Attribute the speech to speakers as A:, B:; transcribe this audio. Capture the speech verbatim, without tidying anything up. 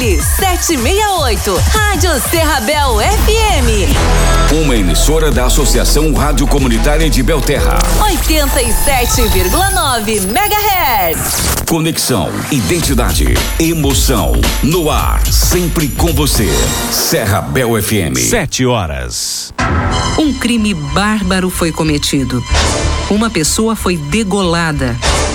A: nove sete seis oito. Rádio Serrabel F M.
B: Uma emissora da Associação Rádio Comunitária de Belterra.
A: oitenta e sete vírgula nove megahertz.
B: Conexão, identidade, emoção. No ar, sempre com você. Serrabel F M.
C: Sete horas.
D: Um crime bárbaro foi cometido. Uma pessoa foi degolada.